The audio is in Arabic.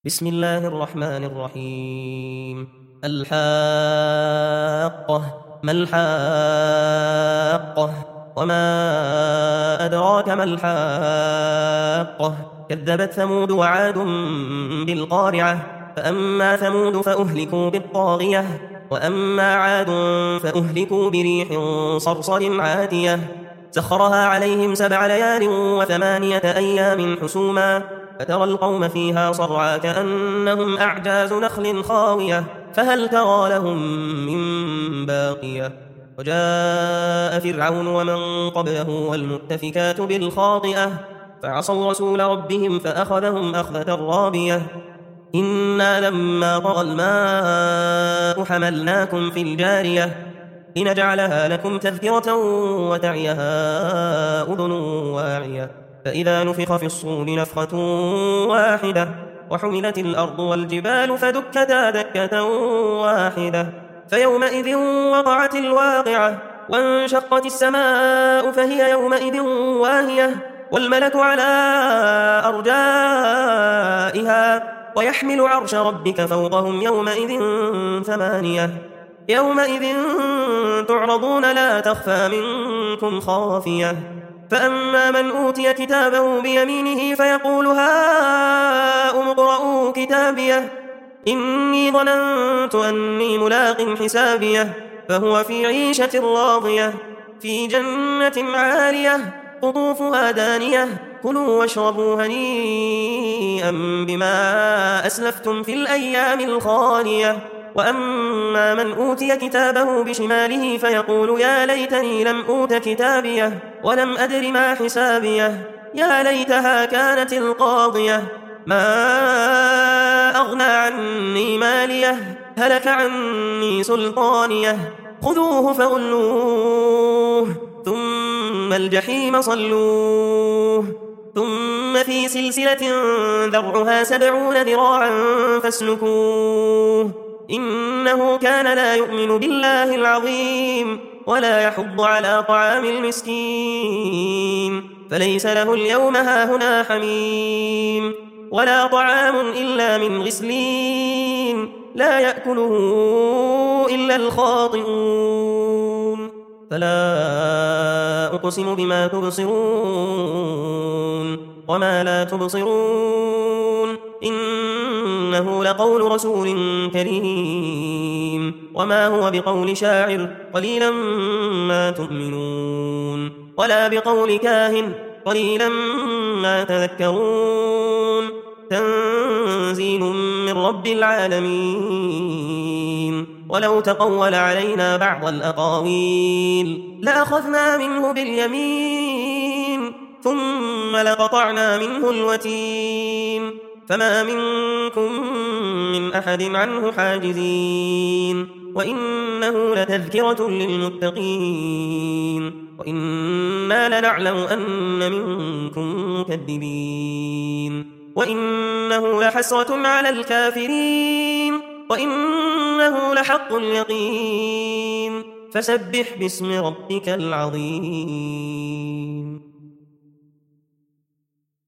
بسم الله الرحمن الرحيم. الحاقة. ما الحاقة؟ وما أدراك ما الحاقة؟ كذبت ثمود وعاد بالقارعة. فأما ثمود فأهلكوا بالطاغية، وأما عاد فأهلكوا بريح صرصر عاتية سخرها عليهم 7 ليال و8 أيام حسوما، فترى القوم فيها صرعى كأنهم أعجاز نخل خاوية، فهل ترى لهم من باقية. وجاء فرعون ومن قبله والمؤتفكات بالخاطئة، فعصوا رسول ربهم فأخذهم أخذة رابية. إنا لما طغى الماء حملناكم في الجارية لنجعلها لكم تذكرة وتعيها أذن واعية. فإذا نفخ في الصور نفخة واحدة وحملت الأرض والجبال فدكتا دكة واحدة، فيومئذ وقعت الواقعة، وانشقت السماء فهي يومئذ واهية، والملك على أرجائها ويحمل عرش ربك فوقهم يومئذ 8. يومئذ تعرضون لا تخفى منكم خافية. فأما من أوتي كتابه بيمينه فيقول هاؤم اقرءوا كتابيه إني ظننت أني ملاق حسابيه، فهو في عيشة راضية في جنة عالية قطوفها دانية كلوا واشربوا هنيئا بما أسلفتم في الأيام الخالية. وأما من أوتي كتابه بشماله فيقول يا ليتني لم أوت كتابيه ولم أدر ما حسابيه، يا ليتها كانت القاضية ما أغنى عني ماليه هلك عني سلطانيه، خذوه فغلوه ثم الجحيم صلوه ثم في سلسلة ذرعها 70 ذراعا فاسلكوه إنه كان لا يؤمن بالله العظيم ولا يحض على طعام المسكين، فليس له اليوم هاهنا حميم ولا طعام إلا من غسلين لا يأكله إلا الخاطئون. فلا أقسم بما تبصرون وما لا تبصرون إنه لقول رسول كريم وما هو بقول شاعر قليلا ما تؤمنون ولا بقول كاهن قليلا ما تذكرون تنزيل من رب العالمين. ولو تقول علينا بعض الأقاويل لأخذنا منه باليمين ثم لقطعنا منه الوتين، فما منكم من أحد عنه حاجزين، وإنه لتذكرة للمتقين وإنا لنعلم أن منكم مكذبين، وإنه لحسرة على الكافرين وإنه لحق اليقين، فسبح باسم ربك العظيم.